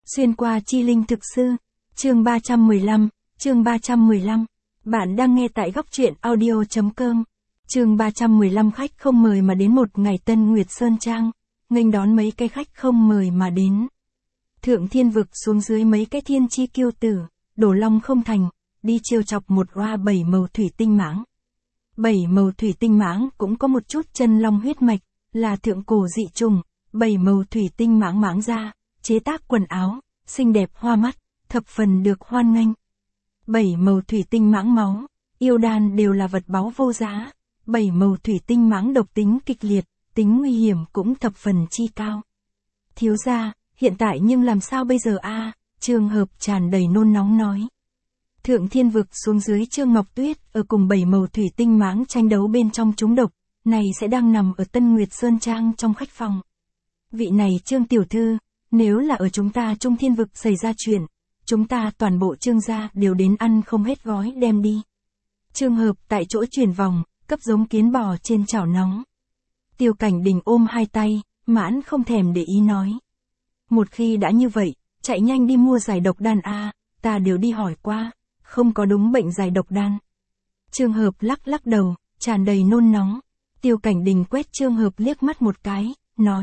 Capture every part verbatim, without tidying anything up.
Xuyên qua chi linh thực sư, chương ba trăm mười lăm, chương ba trăm mười lăm. Bạn đang nghe tại góc truyện audio chấm com. Chương ba trăm mười lăm khách không mời mà đến một ngày Tân Nguyệt Sơn Trang, nghênh đón mấy cái khách không mời mà đến. Thượng thiên vực xuống dưới mấy cái thiên chi kiêu tử, đổ long không thành, đi chiêu chọc một oa bảy màu thủy tinh mãng. Bảy màu thủy tinh mãng cũng có một chút chân long huyết mạch, là thượng cổ dị trùng, bảy màu thủy tinh mãng mãng ra, chế tác quần áo, xinh đẹp hoa mắt, thập phần được hoan nghênh. Bảy màu thủy tinh mãng máu, yêu đan đều là vật báu vô giá, bảy màu thủy tinh mãng độc tính kịch liệt, tính nguy hiểm cũng thập phần chi cao. Thiếu gia, hiện tại nhưng làm sao bây giờ a? Trường Hợp tràn đầy nôn nóng nói. Thượng thiên vực xuống dưới Trương Ngọc Tuyết ở cùng bảy màu thủy tinh mãng tranh đấu bên trong chúng độc, này sẽ đang nằm ở Tân Nguyệt Sơn Trang trong khách phòng. Vị này Trương tiểu thư, nếu là ở chúng ta Trung Thiên vực xảy ra chuyện, chúng ta toàn bộ Trương gia đều đến ăn không hết gói đem đi. Trường Hợp tại chỗ chuyển vòng, cấp giống kiến bò trên chảo nóng. Tiêu Cảnh Đình ôm hai tay, mãn không thèm để ý nói. Một khi đã như vậy, chạy nhanh đi mua giải độc đan a, ta đều đi hỏi qua, không có đúng bệnh giải độc đan. Trường Hợp lắc lắc đầu, tràn đầy nôn nóng. Tiêu Cảnh Đình quét Trường Hợp liếc mắt một cái, nói.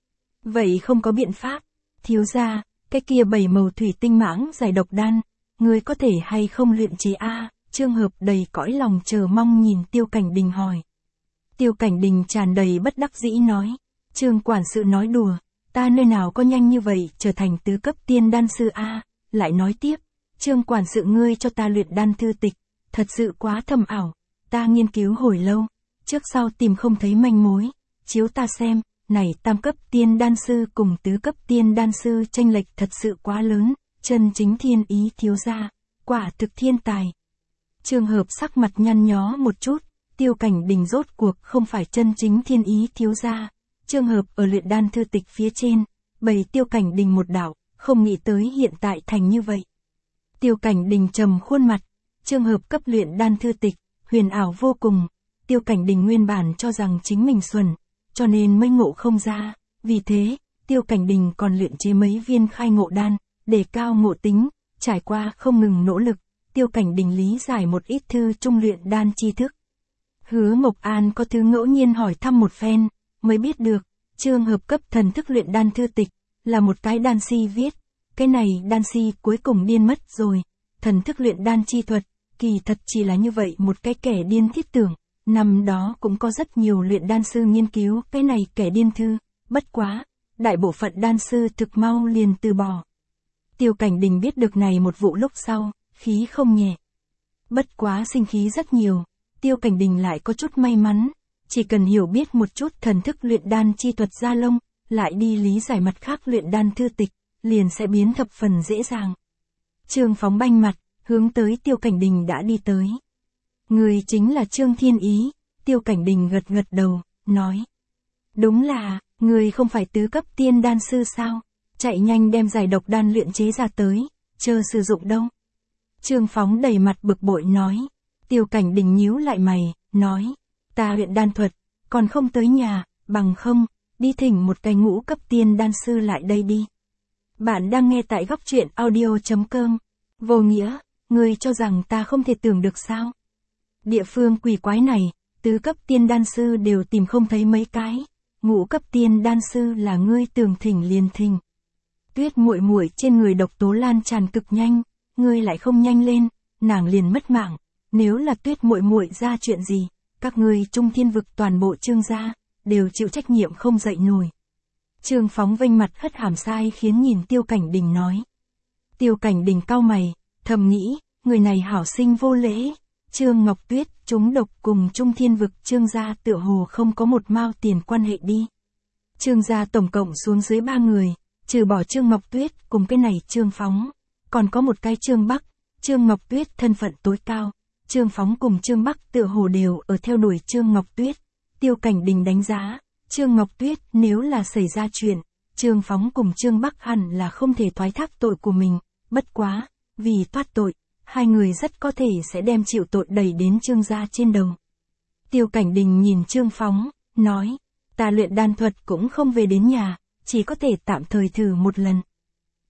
Vậy không có biện pháp, thiếu gia, cái kia bảy màu thủy tinh mãng giải độc đan, ngươi có thể hay không luyện chế a? Trường Hợp đầy cõi lòng chờ mong nhìn Tiêu Cảnh Đình hỏi. Tiêu Cảnh Đình tràn đầy bất đắc dĩ nói. Trương quản sự nói đùa, ta nơi nào có nhanh như vậy trở thành tứ cấp tiên đan sư a? Lại nói tiếp, Trương quản sự ngươi cho ta luyện đan thư tịch, thật sự quá thâm ảo, ta nghiên cứu hồi lâu, trước sau tìm không thấy manh mối, chiếu ta xem, này tam cấp tiên đan sư cùng tứ cấp tiên đan sư chênh lệch thật sự quá lớn, chân chính thiên ý thiếu gia, quả thực thiên tài. Trường Hợp sắc mặt nhăn nhó một chút, Tiêu Cảnh Đình rốt cuộc không phải chân chính thiên ý thiếu gia. Trường Hợp ở luyện đan thư tịch phía trên, bày Tiêu Cảnh Đình một đạo, không nghĩ tới hiện tại thành như vậy. Tiêu Cảnh Đình trầm khuôn mặt, Trường Hợp cấp luyện đan thư tịch, huyền ảo vô cùng. Tiêu Cảnh Đình nguyên bản cho rằng chính mình xuẩn, cho nên mới ngộ không ra, vì thế, Tiêu Cảnh Đình còn luyện chế mấy viên khai ngộ đan, để cao ngộ tính, trải qua không ngừng nỗ lực, Tiêu Cảnh Đình lý giải một ít thư trung luyện đan tri thức. Hứa Mộc An có thứ ngẫu nhiên hỏi thăm một phen, mới biết được, Trường Hợp cấp thần thức luyện đan thư tịch, là một cái đan si viết, cái này đan si cuối cùng điên mất rồi, thần thức luyện đan chi thuật, kỳ thật chỉ là như vậy một cái kẻ điên thiết tưởng. Năm đó cũng có rất nhiều luyện đan sư nghiên cứu cái này kẻ điên thư, bất quá, đại bộ phận đan sư thực mau liền từ bỏ. Tiêu Cảnh Đình biết được này một vụ lúc sau, khí không nhẹ. Bất quá sinh khí rất nhiều, Tiêu Cảnh Đình lại có chút may mắn, chỉ cần hiểu biết một chút thần thức luyện đan chi thuật gia lông, lại đi lý giải mặt khác luyện đan thư tịch, liền sẽ biến thập phần dễ dàng. Trương Phóng banh mặt, hướng tới Tiêu Cảnh Đình đã đi tới. Người chính là Trương Thiên Ý, Tiêu Cảnh Đình gật gật đầu, nói. Đúng là, người không phải tứ cấp tiên đan sư sao, chạy nhanh đem giải độc đan luyện chế ra tới, chờ sử dụng đâu. Trương Phóng đầy mặt bực bội nói. Tiêu Cảnh Đình nhíu lại mày, nói. Ta luyện đan thuật, còn không tới nhà, bằng không, đi thỉnh một cái ngũ cấp tiên đan sư lại đây đi. Bạn đang nghe tại góc truyện audio chấm com. Vô nghĩa, người cho rằng ta không thể tưởng được sao? Địa phương quỷ quái này, tứ cấp tiên đan sư đều tìm không thấy mấy cái, ngũ cấp tiên đan sư là ngươi tưởng thỉnh liền thỉnh. Tuyết muội muội trên người độc tố lan tràn cực nhanh, ngươi lại không nhanh lên, nàng liền mất mạng, nếu là Tuyết muội muội ra chuyện gì, các ngươi Trung Thiên vực toàn bộ Trương gia đều chịu trách nhiệm không dậy nổi. Trương Phóng vênh mặt hất hàm sai khiến nhìn Tiêu Cảnh Đình nói. Tiêu Cảnh Đình cau mày, thầm nghĩ, người này hảo sinh vô lễ. Trương Ngọc Tuyết trúng độc cùng Trung Thiên vực Trương gia tựa hồ không có một mao tiền quan hệ đi. Trương gia tổng cộng xuống dưới ba người, trừ bỏ Trương Ngọc Tuyết cùng cái này Trương Phóng, còn có một cái Trương Bắc. Trương Ngọc Tuyết thân phận tối cao, Trương Phóng cùng Trương Bắc tựa hồ đều ở theo đuổi Trương Ngọc Tuyết. Tiêu Cảnh Đình đánh giá, Trương Ngọc Tuyết nếu là xảy ra chuyện, Trương Phóng cùng Trương Bắc hẳn là không thể thoái thác tội của mình, bất quá, vì thoát tội, hai người rất có thể sẽ đem chịu tội đẩy đến Trương gia trên đầu. Tiêu Cảnh Đình nhìn Trương Phóng, nói, ta luyện đan thuật cũng không về đến nhà, chỉ có thể tạm thời thử một lần.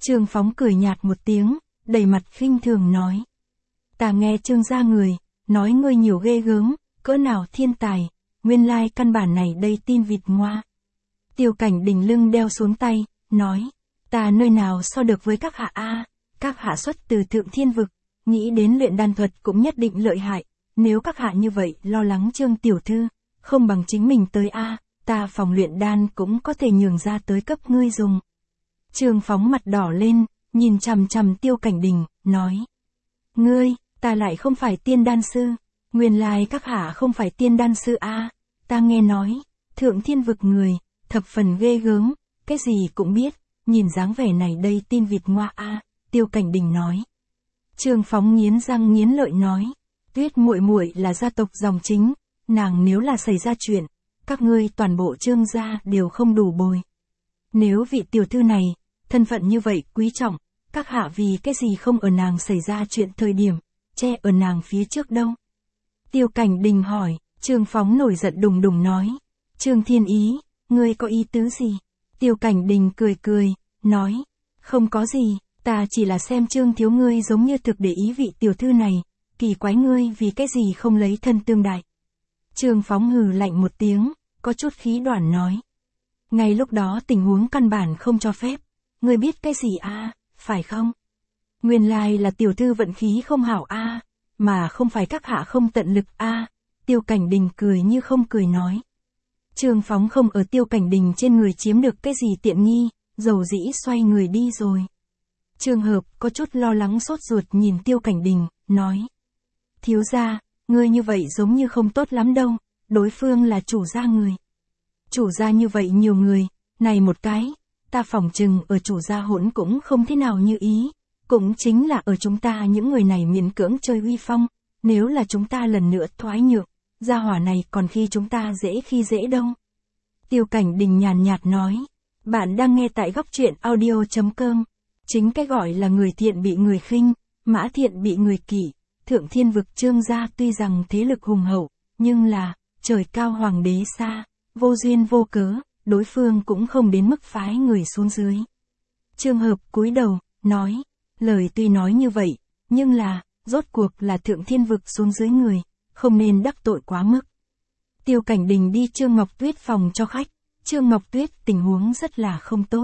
Trương Phóng cười nhạt một tiếng, đầy mặt khinh thường nói. Ta nghe Trương gia người, nói ngươi nhiều ghê gớm, cỡ nào thiên tài, nguyên lai căn bản này đây tin vịt ngoa. Tiêu Cảnh Đình lưng đeo xuống tay, nói, ta nơi nào so được với các hạ a, các hạ xuất từ thượng thiên vực, nghĩ đến luyện đan thuật cũng nhất định lợi hại, nếu các hạ như vậy lo lắng Trương tiểu thư, không bằng chính mình tới a, ta phòng luyện đan cũng có thể nhường ra tới cấp ngươi dùng. Trương Phóng mặt đỏ lên, nhìn chằm chằm Tiêu Cảnh Đình, nói, ngươi, ta lại không phải tiên đan sư, nguyên lai các hạ không phải tiên đan sư a, ta nghe nói, thượng thiên vực người, thập phần ghê gớm, cái gì cũng biết, nhìn dáng vẻ này đây tin vịt ngoa a, Tiêu Cảnh Đình nói. Trương Phóng nghiến răng nghiến lợi nói, Tuyết muội muội là gia tộc dòng chính, nàng nếu là xảy ra chuyện, các ngươi toàn bộ Trương gia đều không đủ bồi. Nếu vị tiểu thư này, thân phận như vậy quý trọng, các hạ vì cái gì không ở nàng xảy ra chuyện thời điểm, che ở nàng phía trước đâu. Tiêu Cảnh Đình hỏi, Trương Phóng nổi giận đùng đùng nói, Trương Thiên Ý, ngươi có ý tứ gì? Tiêu Cảnh Đình cười cười, nói, không có gì, ta chỉ là xem Trương thiếu ngươi giống như thực để ý vị tiểu thư này, kỳ quái ngươi vì cái gì không lấy thân tương đại. Trương Phóng hừ lạnh một tiếng, có chút khí đoản nói. Ngay lúc đó tình huống căn bản không cho phép, ngươi biết cái gì a, phải không? Nguyên lai là tiểu thư vận khí không hảo a, mà không phải các hạ không tận lực a. Tiêu Cảnh Đình cười như không cười nói. Trương Phóng không ở Tiêu Cảnh Đình trên người chiếm được cái gì tiện nghi, dầu dĩ xoay người đi rồi. Trương Hợp có chút lo lắng sốt ruột nhìn Tiêu Cảnh Đình, nói. Thiếu gia, ngươi như vậy giống như không tốt lắm đâu, đối phương là chủ gia người. Chủ gia như vậy nhiều người, này một cái, ta phỏng chừng ở chủ gia hỗn cũng không thế nào như ý, cũng chính là ở chúng ta những người này miễn cưỡng chơi uy phong, nếu là chúng ta lần nữa thoái nhượng, gia hỏa này còn khi chúng ta dễ khi dễ đâu. Tiêu Cảnh Đình nhàn nhạt nói, bạn đang nghe tại góc truyện audio chấm com, chính cái gọi là người thiện bị người khinh, mã thiện bị người kỷ, thượng thiên vực Trương gia tuy rằng thế lực hùng hậu, nhưng là, trời cao hoàng đế xa, vô duyên vô cớ, đối phương cũng không đến mức phái người xuống dưới. Trương Hợp cúi đầu, nói, lời tuy nói như vậy, nhưng là, rốt cuộc là thượng thiên vực xuống dưới người, không nên đắc tội quá mức. Tiêu Cảnh Đình đi Trương Ngọc Tuyết phòng cho khách, Trương Ngọc Tuyết tình huống rất là không tốt.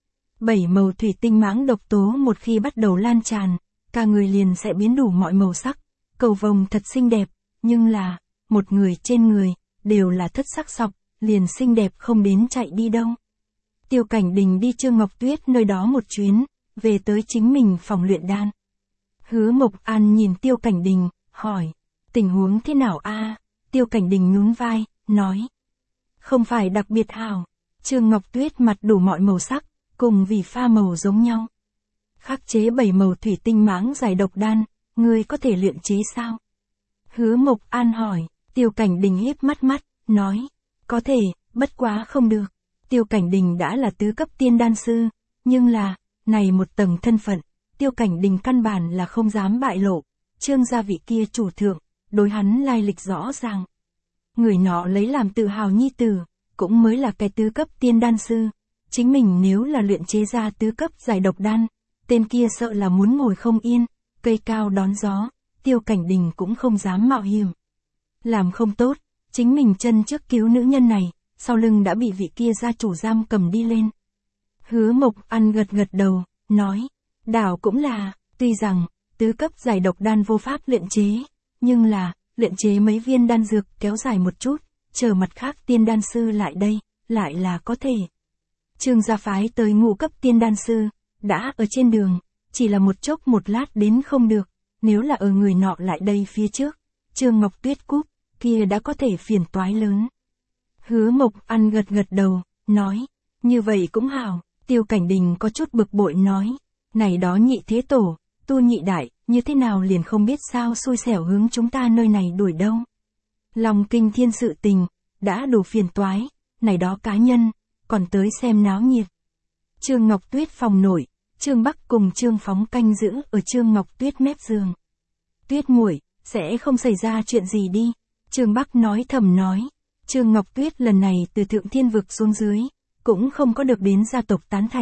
Bảy màu thủy tinh mãng độc tố một khi bắt đầu lan tràn, cả người liền sẽ biến đủ mọi màu sắc, cầu vồng thật xinh đẹp, nhưng là, một người trên người, đều là thất sắc sọc, liền xinh đẹp không đến chạy đi đâu. Tiêu Cảnh Đình đi Trương Ngọc Tuyết nơi đó một chuyến, về tới chính mình phòng luyện đan. Hứa Mộc An nhìn Tiêu Cảnh Đình, hỏi, tình huống thế nào a? Tiêu Cảnh Đình nhún vai, nói, không phải đặc biệt hảo. Trương Ngọc Tuyết mặt đủ mọi màu sắc, cùng vì pha màu giống nhau. Khắc chế bảy màu thủy tinh mãng giải độc đan, ngươi có thể luyện chế sao? Hứa Mộc An hỏi, Tiêu Cảnh Đình híp mắt mắt, nói, có thể, bất quá không được. Tiêu Cảnh Đình đã là tứ cấp tiên đan sư, nhưng là, này một tầng thân phận, Tiêu Cảnh Đình căn bản là không dám bại lộ, Trương gia vị kia chủ thượng, đối hắn lai lịch rõ ràng. Người nọ lấy làm tự hào nhi tử, cũng mới là cái tứ cấp tiên đan sư, chính mình nếu là luyện chế ra tứ cấp giải độc đan, tên kia sợ là muốn ngồi không yên, cây cao đón gió, Tiêu Cảnh Đình cũng không dám mạo hiểm. Làm không tốt, chính mình chân trước cứu nữ nhân này, sau lưng đã bị vị kia gia chủ giam cầm đi lên. Hứa Mộc An gật gật đầu, nói, đảo cũng là, tuy rằng, tứ cấp giải độc đan vô pháp luyện chế, nhưng là, luyện chế mấy viên đan dược kéo dài một chút, chờ mặt khác tiên đan sư lại đây, lại là có thể. Trương gia phái tới ngũ cấp tiên đan sư, đã ở trên đường, chỉ là một chốc một lát đến không được, nếu là ở người nọ lại đây phía trước, Trương Ngọc Tuyết cúp, kia đã có thể phiền toái lớn. Hứa Mộc An gật gật đầu, nói, như vậy cũng hảo. Tiêu Cảnh Đình có chút bực bội nói, này đó nhị thế tổ, tu nhị đại, như thế nào liền không biết sao xui xẻo hướng chúng ta nơi này đuổi đâu. Lòng kinh thiên sự tình, đã đủ phiền toái, này đó cá nhân, còn tới xem náo nhiệt. Trương Ngọc Tuyết phòng nổi, Trương Bắc cùng Trương Phóng canh giữ ở Trương Ngọc Tuyết mép giường. Tuyết muội, sẽ không xảy ra chuyện gì đi. Trương Bắc nói thầm nói, Trương Ngọc Tuyết lần này từ thượng thiên vực xuống dưới, cũng không có được đến gia tộc tán thành,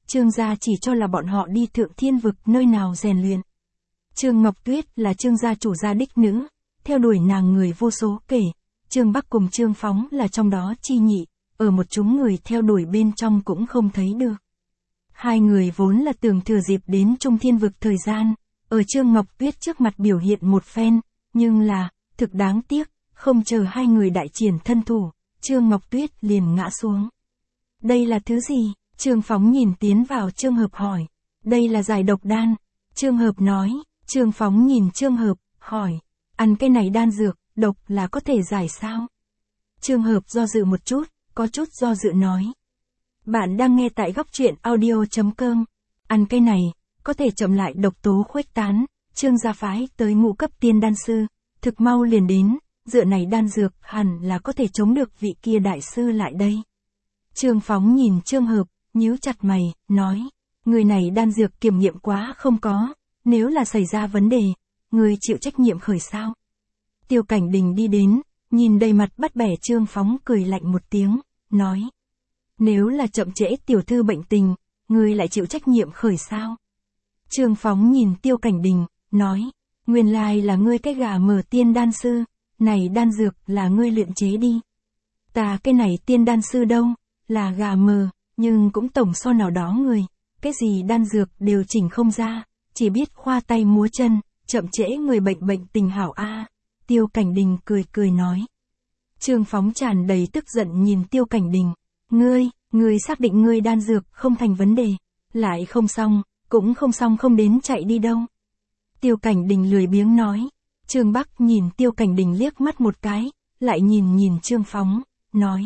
Trương gia chỉ cho là bọn họ đi thượng thiên vực nơi nào rèn luyện. Trương Ngọc Tuyết là Trương gia chủ gia đích nữ, theo đuổi nàng người vô số kể, Trương Bắc cùng Trương Phóng là trong đó chi nhị, ở một chúng người theo đuổi bên trong cũng không thấy được. Hai người vốn là tưởng thừa dịp đến Trung Thiên vực thời gian, ở Trương Ngọc Tuyết trước mặt biểu hiện một phen, nhưng là, thực đáng tiếc, không chờ hai người đại triển thân thủ, Trương Ngọc Tuyết liền ngã xuống. Đây là thứ gì? Trương Phóng nhìn tiến vào Trương Hợp hỏi. Đây là giải độc đan. Trương Hợp nói. Trương Phóng nhìn Trương Hợp, hỏi. Ăn cái này đan dược, độc là có thể giải sao? Trương Hợp do dự một chút, có chút do dự nói. Bạn đang nghe tại góc truyện audio.com. Ăn cái này, có thể chậm lại độc tố khuếch tán. Trương gia phái tới ngũ cấp tiên đan sư, thực mau liền đến, dựa này đan dược hẳn là có thể chống được vị kia đại sư lại đây. Trương Phóng nhìn Trương Hợp, nhíu chặt mày, nói, người này đan dược kiểm nghiệm quá không có, nếu là xảy ra vấn đề, người chịu trách nhiệm khởi sao? Tiêu Cảnh Đình đi đến, nhìn đầy mặt bắt bẻ Trương Phóng cười lạnh một tiếng, nói, nếu là chậm trễ tiểu thư bệnh tình, người lại chịu trách nhiệm khởi sao? Trương Phóng nhìn Tiêu Cảnh Đình, nói, nguyên lai là ngươi cái gà mờ tiên đan sư, này đan dược là ngươi luyện chế đi. Ta cái này tiên đan sư đâu, là gà mờ, nhưng cũng tổng so nào đó người, cái gì đan dược đều chỉnh không ra, chỉ biết khoa tay múa chân, chậm trễ người bệnh bệnh tình hảo a. Tiêu Cảnh Đình cười cười nói. Trương Phóng tràn đầy tức giận nhìn Tiêu Cảnh Đình, ngươi, ngươi xác định ngươi đan dược không thành vấn đề, lại không xong, cũng không xong không đến chạy đi đâu. Tiêu Cảnh Đình lười biếng nói. Trương Bắc nhìn Tiêu Cảnh Đình liếc mắt một cái, lại nhìn nhìn Trương Phóng, nói.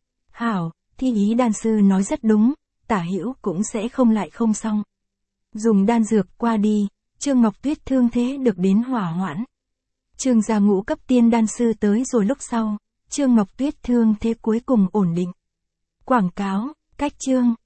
Hảo, thi ý đan sư nói rất đúng, tả hữu cũng sẽ không lại không xong. Dùng đan dược qua đi, Trương Ngọc Tuyết thương thế được đến hỏa hoãn. Trương gia ngũ cấp tiên đan sư tới rồi lúc sau, Trương Ngọc Tuyết thương thế cuối cùng ổn định. Quảng cáo, cách chương.